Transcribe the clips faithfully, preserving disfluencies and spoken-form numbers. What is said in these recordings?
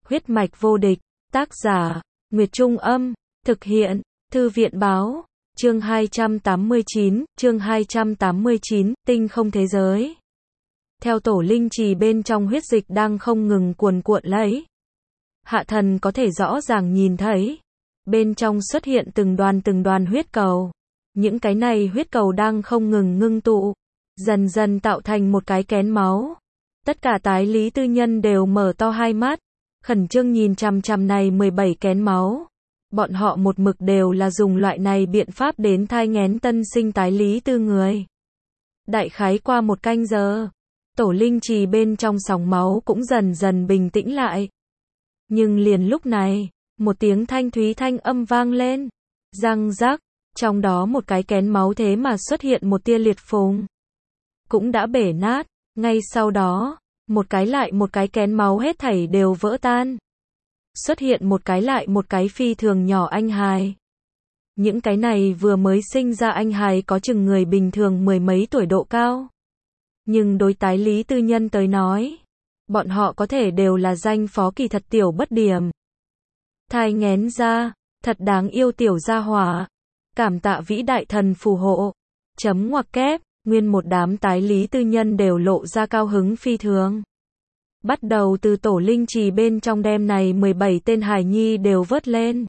Huyết mạch vô địch, tác giả, Nguyệt Trung Âm, thực hiện, Thư viện Báo, chương hai trăm tám mươi chín, chương hai trăm tám mươi chín, tinh không thế giới. Theo tổ linh trì bên trong huyết dịch đang không ngừng cuồn cuộn lấy. Hạ thần có thể rõ ràng nhìn thấy, bên trong xuất hiện từng đoàn từng đoàn huyết cầu. Những cái này huyết cầu đang không ngừng ngưng tụ, dần dần tạo thành một cái kén máu. Tất cả tái lý tư nhân đều mở to hai mắt, khẩn trương nhìn chằm chằm này mười bảy kén máu. Bọn họ một mực đều là dùng loại này biện pháp đến thai nghén tân sinh tái lý tư người. Đại khái qua một canh giờ, tổ linh trì bên trong sóng máu cũng dần dần bình tĩnh lại. Nhưng liền lúc này, một tiếng thanh thúy thanh âm vang lên. Răng rắc, trong đó một cái kén máu thế mà xuất hiện một tia liệt phùng. Cũng đã bể nát, ngay sau đó, một cái lại một cái kén máu hết thảy đều vỡ tan. Xuất hiện một cái lại một cái phi thường nhỏ anh hài. Những cái này vừa mới sinh ra anh hài có chừng người bình thường mười mấy tuổi độ cao. Nhưng đối tái lý tư nhân tới nói, bọn họ có thể đều là danh phó kỳ thật tiểu bất điểm. Thai nghén ra, thật đáng yêu tiểu gia hỏa. Cảm tạ vĩ đại thần phù hộ. Chấm ngoặc kép, nguyên một đám tái lý tư nhân đều lộ ra cao hứng phi thường. Bắt đầu từ tổ linh trì bên trong đêm này mười bảy tên hài nhi đều vớt lên.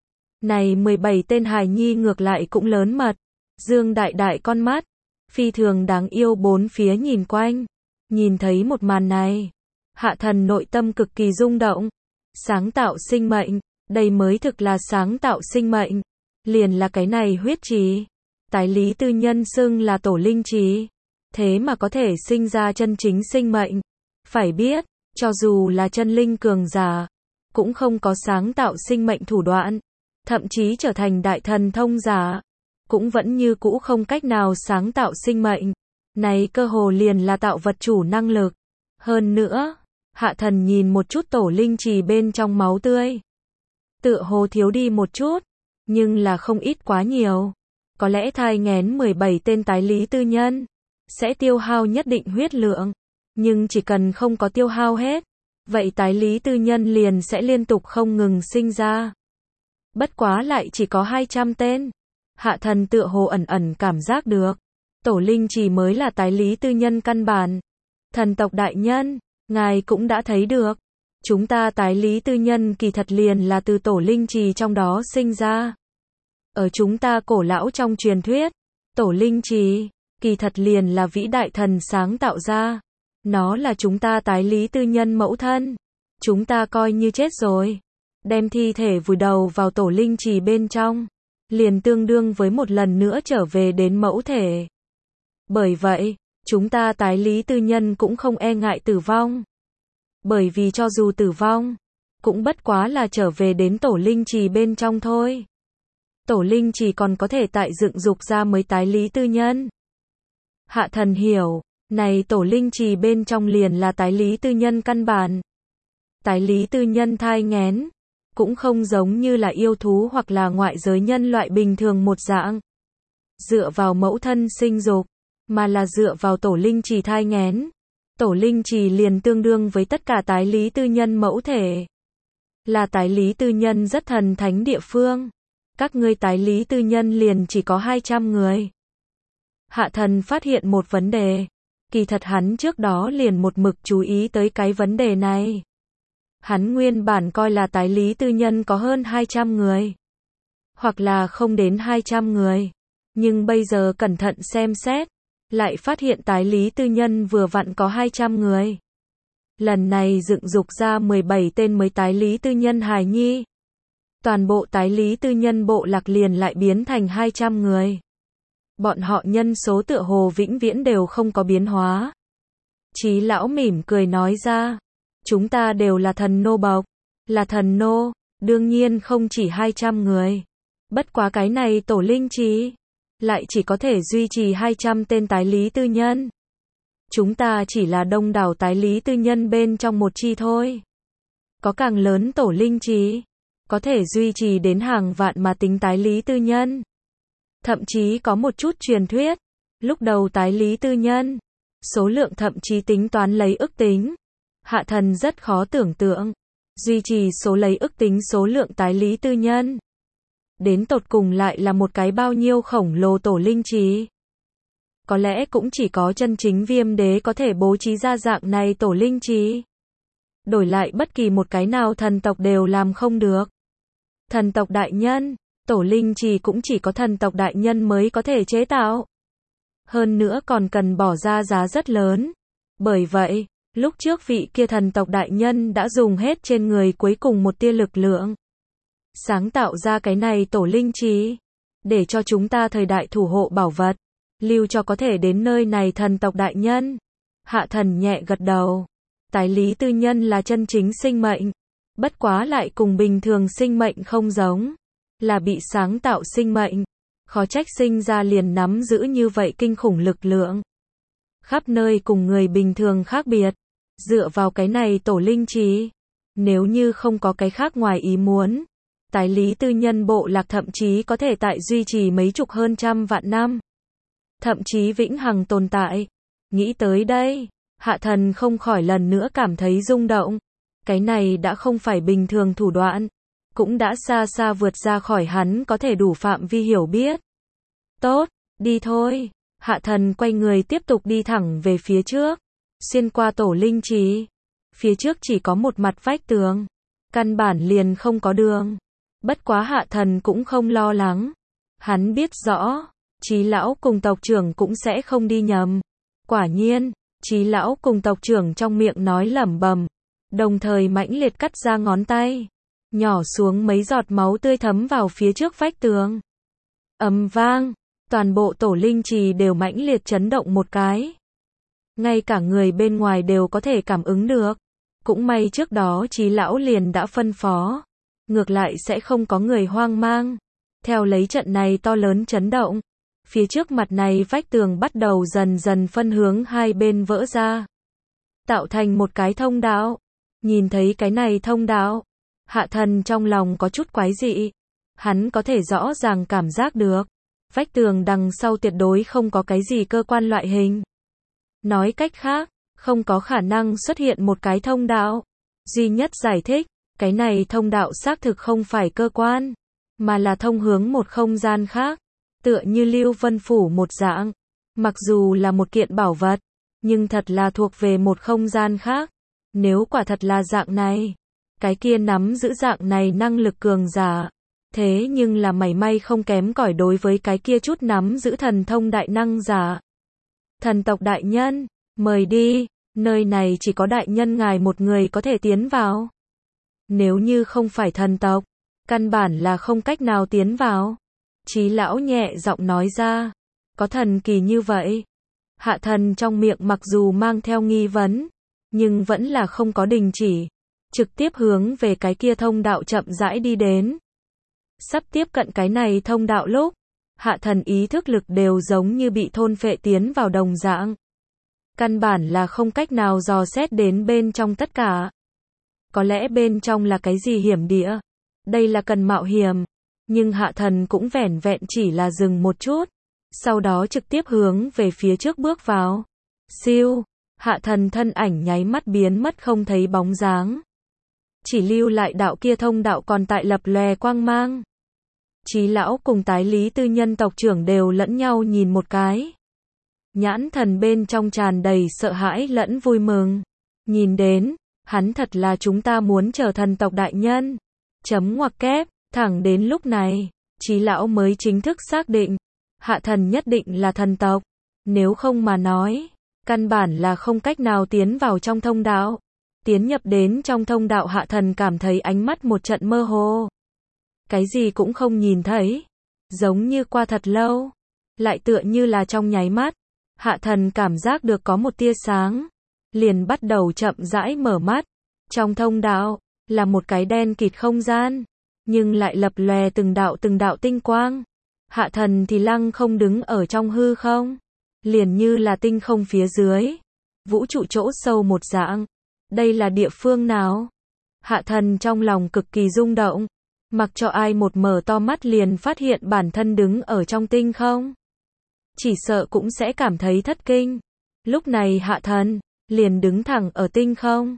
Này mười bảy tên hài nhi ngược lại cũng lớn mật. Dương đại đại con mắt, phi thường đáng yêu bốn phía nhìn quanh. Nhìn thấy một màn này, hạ thần nội tâm cực kỳ rung động. Sáng tạo sinh mệnh, đây mới thực là sáng tạo sinh mệnh. Liền là cái này huyết trì. Tái lý tư nhân xưng là tổ linh trì. Thế mà có thể sinh ra chân chính sinh mệnh. Phải biết, cho dù là chân linh cường giả, cũng không có sáng tạo sinh mệnh thủ đoạn. Thậm chí trở thành đại thần thông giả, cũng vẫn như cũ không cách nào sáng tạo sinh mệnh. Này cơ hồ liền là tạo vật chủ năng lực. Hơn nữa, hạ thần nhìn một chút tổ linh trì bên trong máu tươi. Tựa hồ thiếu đi một chút, nhưng là không ít quá nhiều. Có lẽ thai nghén mười bảy tên tái lý tư nhân sẽ tiêu hao nhất định huyết lượng, nhưng chỉ cần không có tiêu hao hết, vậy tái lý tư nhân liền sẽ liên tục không ngừng sinh ra. Bất quá lại chỉ có hai trăm tên. Hạ thần tựa hồ ẩn ẩn cảm giác được, tổ linh trì mới là tái lý tư nhân căn bản. Thần tộc đại nhân, ngài cũng đã thấy được, chúng ta tái lý tư nhân kỳ thật liền là từ tổ linh trì trong đó sinh ra. Ở chúng ta cổ lão trong truyền thuyết, tổ linh trì, kỳ thật liền là vĩ đại thần sáng tạo ra. Nó là chúng ta tái lý tư nhân mẫu thân. Chúng ta coi như chết rồi, đem thi thể vùi đầu vào tổ linh trì bên trong, liền tương đương với một lần nữa trở về đến mẫu thể. Bởi vậy, chúng ta tái lý tư nhân cũng không e ngại tử vong. Bởi vì cho dù tử vong, cũng bất quá là trở về đến tổ linh trì bên trong thôi. Tổ linh trì còn có thể tại dựng dục ra mới tái lý tư nhân. Hạ thần hiểu, này tổ linh trì bên trong liền là tái lý tư nhân căn bản. Tái lý tư nhân thai nghén, cũng không giống như là yêu thú hoặc là ngoại giới nhân loại bình thường một dạng. Dựa vào mẫu thân sinh dục, mà là dựa vào tổ linh trì thai nghén. Tổ linh trì liền tương đương với tất cả tái lý tư nhân mẫu thể. Là tái lý tư nhân rất thần thánh địa phương. Các ngươi tái lý tư nhân liền chỉ có hai trăm người. Hạ thần phát hiện một vấn đề. Kỳ thật hắn trước đó liền một mực chú ý tới cái vấn đề này. Hắn nguyên bản coi là tái lý tư nhân có hơn hai trăm người. Hoặc là không đến hai trăm người. Nhưng bây giờ cẩn thận xem xét, lại phát hiện tái lý tư nhân vừa vặn có hai trăm người. Lần này dựng dục ra mười bảy tên mới tái lý tư nhân hài nhi. Toàn bộ tái lý tư nhân bộ lạc liền lại biến thành hai trăm người. Bọn họ nhân số tựa hồ vĩnh viễn đều không có biến hóa. Chí lão mỉm cười nói ra, chúng ta đều là thần nô bộc, là thần nô, đương nhiên không chỉ hai trăm người. Bất quá cái này tổ linh trì, lại chỉ có thể duy trì hai trăm tên tái lý tư nhân. Chúng ta chỉ là đông đảo tái lý tư nhân bên trong một chi thôi. Có càng lớn tổ linh trì, có thể duy trì đến hàng vạn mà tính tái lý tư nhân. Thậm chí có một chút truyền thuyết, lúc đầu tái lý tư nhân, số lượng thậm chí tính toán lấy ức tính. Hạ thần rất khó tưởng tượng, duy trì số lấy ước tính số lượng tái lý tư nhân. Đến tột cùng lại là một cái bao nhiêu khổng lồ tổ linh trí. Có lẽ cũng chỉ có chân chính viêm đế có thể bố trí ra dạng này tổ linh trí. Đổi lại bất kỳ một cái nào thần tộc đều làm không được. Thần tộc đại nhân, tổ linh trì cũng chỉ có thần tộc đại nhân mới có thể chế tạo. Hơn nữa còn cần bỏ ra giá rất lớn. Bởi vậy, lúc trước vị kia thần tộc đại nhân đã dùng hết trên người cuối cùng một tia lực lượng. Sáng tạo ra cái này tổ linh trí. Để cho chúng ta thời đại thủ hộ bảo vật. Lưu cho có thể đến nơi này thần tộc đại nhân. Hạ thần nhẹ gật đầu. Tái lý tư nhân là chân chính sinh mệnh. Bất quá lại cùng bình thường sinh mệnh không giống. Là bị sáng tạo sinh mệnh. Khó trách sinh ra liền nắm giữ như vậy kinh khủng lực lượng. Khắp nơi cùng người bình thường khác biệt. Dựa vào cái này tổ linh trí. Nếu như không có cái khác ngoài ý muốn. Tái lý tư nhân bộ lạc thậm chí có thể tại duy trì mấy chục hơn trăm vạn năm. Thậm chí vĩnh hằng tồn tại. Nghĩ tới đây, hạ thần không khỏi lần nữa cảm thấy rung động. Cái này đã không phải bình thường thủ đoạn. Cũng đã xa xa vượt ra khỏi hắn có thể đủ phạm vi hiểu biết. Tốt, đi thôi. Hạ thần quay người tiếp tục đi thẳng về phía trước. Xuyên qua tổ linh trí. Phía trước chỉ có một mặt vách tường. Căn bản liền không có đường. Bất quá hạ thần cũng không lo lắng. Hắn biết rõ. Trí lão cùng tộc trưởng cũng sẽ không đi nhầm. Quả nhiên, Trí lão cùng tộc trưởng trong miệng nói lẩm bẩm, đồng thời mãnh liệt cắt ra ngón tay, nhỏ xuống mấy giọt máu tươi thấm vào phía trước vách tường. Ầm vang, toàn bộ tổ linh trì đều mãnh liệt chấn động một cái. Ngay cả người bên ngoài đều có thể cảm ứng được. Cũng may trước đó Trí lão liền đã phân phó, ngược lại sẽ không có người hoang mang. Theo lấy trận này to lớn chấn động, phía trước mặt này vách tường bắt đầu dần dần phân hướng hai bên vỡ ra, tạo thành một cái thông đạo. Nhìn thấy cái này thông đạo, hạ thần trong lòng có chút quái dị. Hắn có thể rõ ràng cảm giác được, vách tường đằng sau tuyệt đối không có cái gì cơ quan loại hình. Nói cách khác, không có khả năng xuất hiện một cái thông đạo. Duy nhất giải thích, cái này thông đạo xác thực không phải cơ quan, mà là thông hướng một không gian khác. Tựa như Lưu Vân Phủ một dạng. Mặc dù là một kiện bảo vật, nhưng thật là thuộc về một không gian khác. Nếu quả thật là dạng này, cái kia nắm giữ dạng này năng lực cường giả. Thế nhưng là mảy may không kém cỏi đối với cái kia chút nắm giữ thần thông đại năng giả. Thần tộc đại nhân, mời đi, nơi này chỉ có đại nhân ngài một người có thể tiến vào. Nếu như không phải thần tộc, căn bản là không cách nào tiến vào. Trí lão nhẹ giọng nói ra, có thần kỳ như vậy. Hạ thần trong miệng mặc dù mang theo nghi vấn, nhưng vẫn là không có đình chỉ, trực tiếp hướng về cái kia thông đạo chậm rãi đi đến. Sắp tiếp cận cái này thông đạo lúc, hạ thần ý thức lực đều giống như bị thôn phệ tiến vào đồng dạng. Căn bản là không cách nào dò xét đến bên trong tất cả. Có lẽ bên trong là cái gì hiểm địa, đây là cần mạo hiểm. Nhưng hạ thần cũng vẻn vẹn chỉ là dừng một chút, sau đó trực tiếp hướng về phía trước bước vào. Siêu, hạ thần thân ảnh nháy mắt biến mất không thấy bóng dáng. Chỉ lưu lại đạo kia thông đạo còn tại lập lòe quang mang. Trí lão cùng tái lý tư nhân tộc trưởng đều lẫn nhau nhìn một cái. Nhãn thần bên trong tràn đầy sợ hãi lẫn vui mừng. Nhìn đến, hắn thật là chúng ta muốn chờ thần tộc đại nhân. Chấm ngoặc kép. Thẳng đến lúc này, Trí lão mới chính thức xác định, hạ thần nhất định là thần tộc. Nếu không mà nói, căn bản là không cách nào tiến vào trong thông đạo. Tiến nhập đến trong thông đạo hạ thần cảm thấy ánh mắt một trận mơ hồ. Cái gì cũng không nhìn thấy. Giống như qua thật lâu. Lại tựa như là trong nháy mắt. Hạ thần cảm giác được có một tia sáng. Liền bắt đầu chậm rãi mở mắt. Trong thông đạo, là một cái đen kịt không gian. Nhưng lại lập lòe từng đạo từng đạo tinh quang. Hạ thần thì lăng không đứng ở trong hư không. Liền như là tinh không phía dưới. Vũ trụ chỗ sâu một dạng. Đây là địa phương nào? Hạ thần trong lòng cực kỳ rung động. Mặc cho ai một mở to mắt liền phát hiện bản thân đứng ở trong tinh không. Chỉ sợ cũng sẽ cảm thấy thất kinh. Lúc này hạ thần, liền đứng thẳng ở tinh không.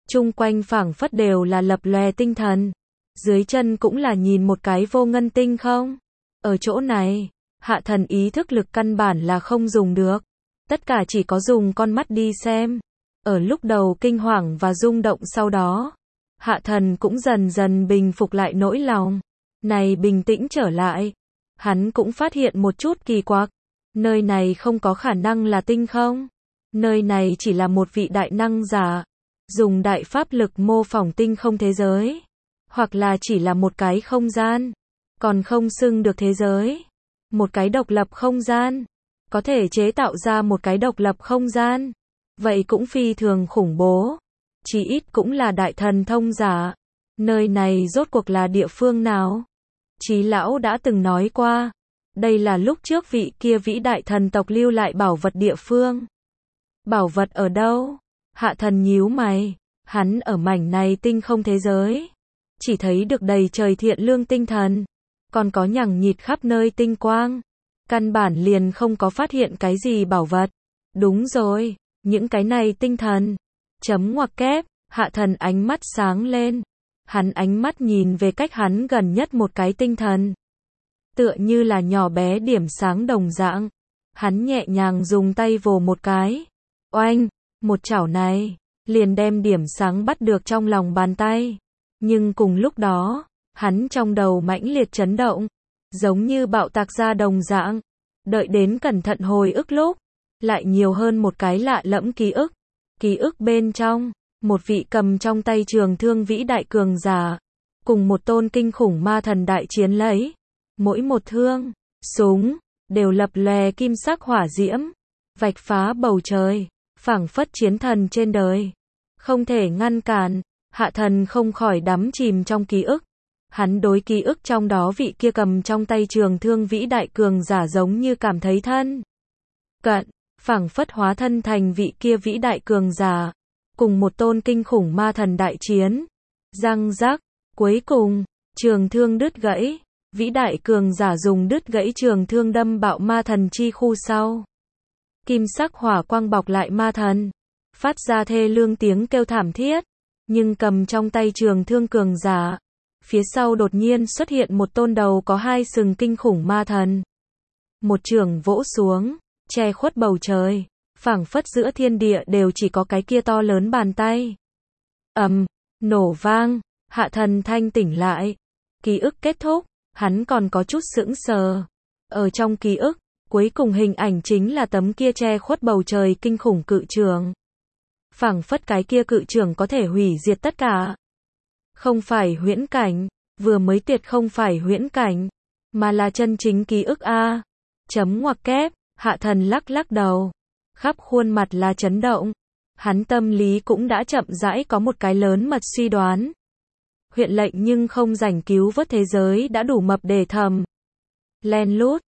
chung quanh phảng phất đều là lập lòe tinh thần. Dưới chân cũng là nhìn một cái vô ngân tinh không? Ở chỗ này, Hạ Thần ý thức lực căn bản là không dùng được. Tất cả chỉ có dùng con mắt đi xem. Ở lúc đầu kinh hoàng và rung động sau đó, Hạ Thần cũng dần dần bình phục lại nỗi lòng. Này bình tĩnh trở lại. Hắn cũng phát hiện một chút kỳ quặc. Nơi này không có khả năng là tinh không? Nơi này chỉ là một vị đại năng giả. Dùng đại pháp lực mô phỏng tinh không thế giới. Hoặc là chỉ là một cái không gian. Còn không xưng được thế giới. Một cái độc lập không gian. Có thể chế tạo ra một cái độc lập không gian. Vậy cũng phi thường khủng bố. Chỉ ít cũng là đại thần thông giả. Nơi này rốt cuộc là địa phương nào? Chí lão đã từng nói qua. Đây là lúc trước vị kia vĩ đại thần tộc lưu lại bảo vật địa phương. Bảo vật ở đâu? Hạ Thần nhíu mày. Hắn ở mảnh này tinh không thế giới. Chỉ thấy được đầy trời thiện lương tinh thần. Còn có nhằng nhịt khắp nơi tinh quang. Căn bản liền không có phát hiện cái gì bảo vật. Đúng rồi, những cái này tinh thần. Chấm ngoặc kép, Hạ Thần ánh mắt sáng lên. Hắn ánh mắt nhìn về cách hắn gần nhất một cái tinh thần. Tựa như là nhỏ bé điểm sáng đồng dạng. Hắn nhẹ nhàng dùng tay vồ một cái. Oanh, một chảo này, liền đem điểm sáng bắt được trong lòng bàn tay. Nhưng cùng lúc đó, hắn trong đầu mãnh liệt chấn động. Giống như bạo tạc ra đồng dạng. Đợi đến cẩn thận hồi ức lúc. Lại nhiều hơn một cái lạ lẫm ký ức. Ký ức bên trong. Một vị cầm trong tay trường thương vĩ đại cường giả. Cùng một tôn kinh khủng ma thần đại chiến lấy. Mỗi một thương, súng, đều lập lòe kim sắc hỏa diễm. Vạch phá bầu trời. Phảng phất chiến thần trên đời. Không thể ngăn cản. Hạ Thần không khỏi đắm chìm trong ký ức. Hắn đối ký ức trong đó vị kia cầm trong tay trường thương vĩ đại cường giả giống như cảm thấy thân cận, phảng phất hóa thân thành vị kia vĩ đại cường giả, cùng một tôn kinh khủng ma thần đại chiến. Răng rắc, cuối cùng, trường thương đứt gãy, vĩ đại cường giả dùng đứt gãy trường thương đâm bạo ma thần chi khu sau. Kim sắc hỏa quang bọc lại ma thần, phát ra thê lương tiếng kêu thảm thiết, nhưng cầm trong tay trường thương cường giả. Phía sau đột nhiên xuất hiện một tôn đầu có hai sừng kinh khủng ma thần. Một chưởng vỗ xuống, che khuất bầu trời, phảng phất giữa thiên địa đều chỉ có cái kia to lớn bàn tay. Ầm, nổ vang, Hạ Thần thanh tỉnh lại. Ký ức kết thúc, hắn còn có chút sững sờ. Ở trong ký ức, cuối cùng hình ảnh chính là tấm kia che khuất bầu trời kinh khủng cự chưởng. Phảng phất cái kia cự chưởng có thể hủy diệt tất cả. Không phải huyễn cảnh, vừa mới tuyệt không phải huyễn cảnh, mà là chân chính ký ức a. Chấm ngoặc kép, Hạ Thần lắc lắc đầu, khắp khuôn mặt là chấn động. Hắn tâm lý cũng đã chậm rãi có một cái lớn mật suy đoán. Huyện lệnh nhưng không rảnh cứu vớt thế giới đã đủ mập để thầm. Len lút,